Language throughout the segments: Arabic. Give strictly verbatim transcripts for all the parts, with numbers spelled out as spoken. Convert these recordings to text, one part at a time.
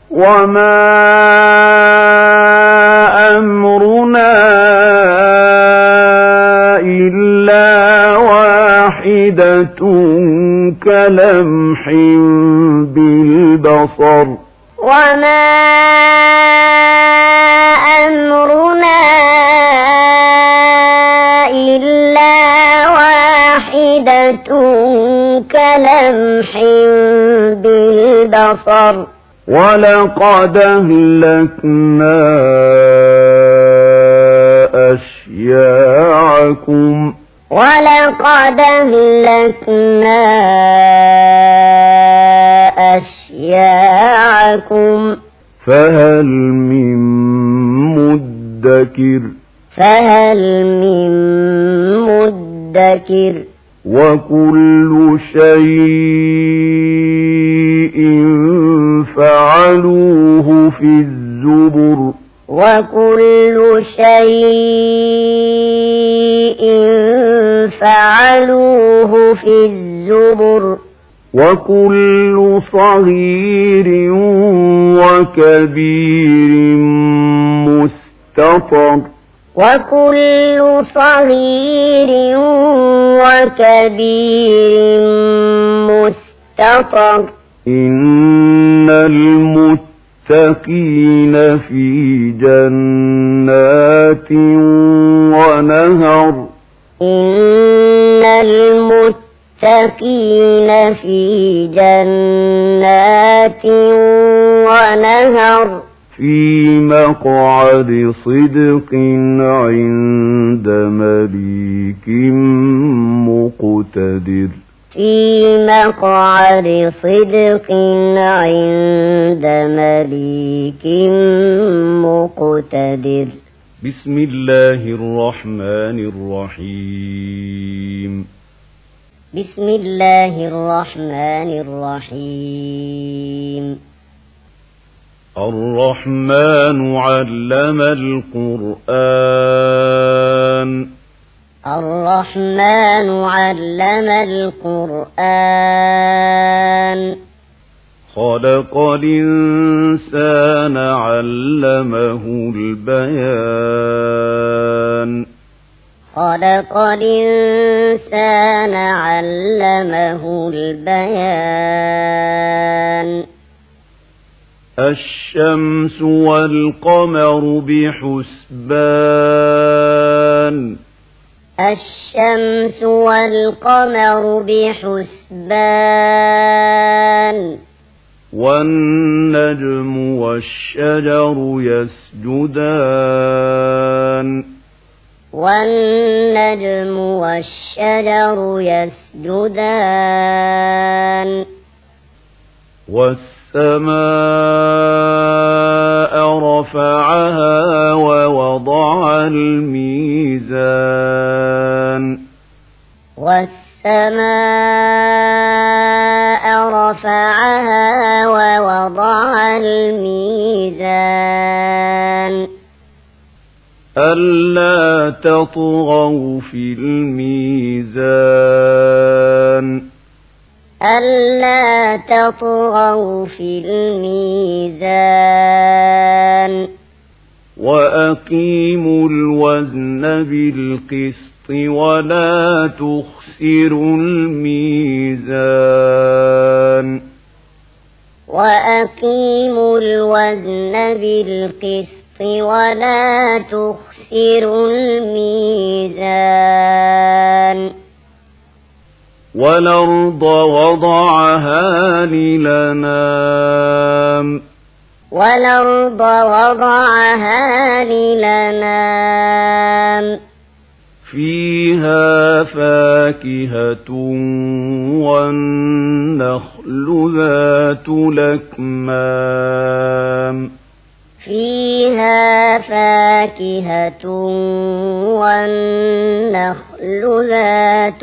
وما أمرنا إلا واحدة كلمح بالبصر وما أمرنا إلا واحدة كلمح بالبصر ولقد أهلكنا أشياعكم ولقد أهلكنا أشياعكم فهل من مدكر فهل من مدكر وكل شيء فعلوه في الزبر وكل شيء فعلوه في الزبر وكل صغير وكبير مستطر وكل صغير وكبير مستطر إن المتقين في جنات ونهر إن المتقين في جنات ونهر في مقعد صدق عند مليك مقتدر في مقعد صدق عند مليك مقتدر بسم الله الرحمن الرحيم بسم الله الرحمن الرحيم الرحمن علم القرآن الرحمن علم القرآن خلق الإنسان علمه البيان خلق الإنسان علمه البيان الشمس والقمر بحسبان الشمس والقمر بحسبان والنجم والشجر يسجدان والنجم والشجر يسجدان والسماء رفعها ووضع الميزان والسماء رفعها ووضع الميزان ألا تطغوا في الميزان ألا تطغوا في الميزان وأقيموا الوزن بالقسط ولا تخسروا الميزان وأقيموا الوزن بالقسط ولا تخسروا الميزان والأرض وضعها للأنام والأرض وضعها للأنام فيها فاكهة والنخل ذات الأكمام فيها فاكهة والنخل ذات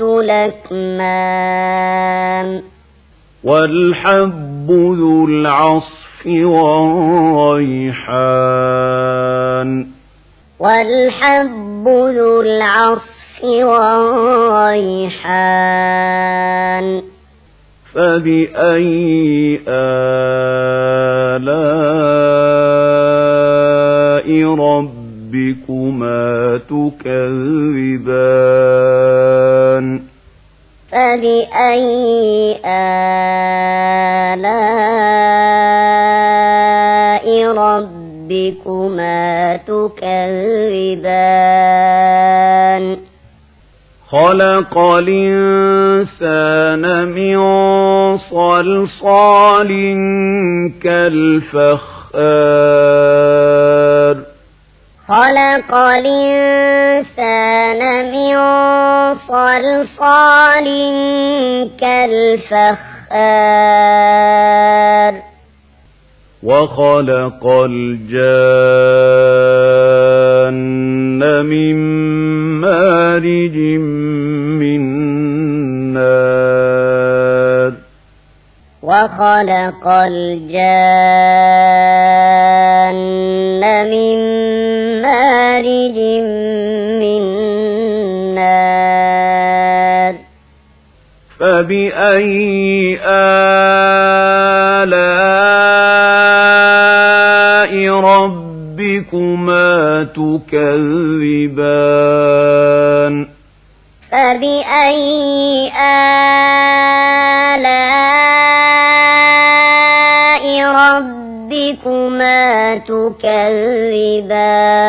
الأكمام والحب ذو العصف والريحان والحب ذو العصف والريحان فبأي آلاء ربكما تكذبان فبأي آلاء ربكما تكذبان خلق الإنسان من صلصال كالفخار خلق الإنسان من صلصال كالفخار وخلق الجان من مارج من نار وخلق الجان من مارج من نار فبأي آلاء ربكما تكذبان فبأي آلاء ربكما تكذبان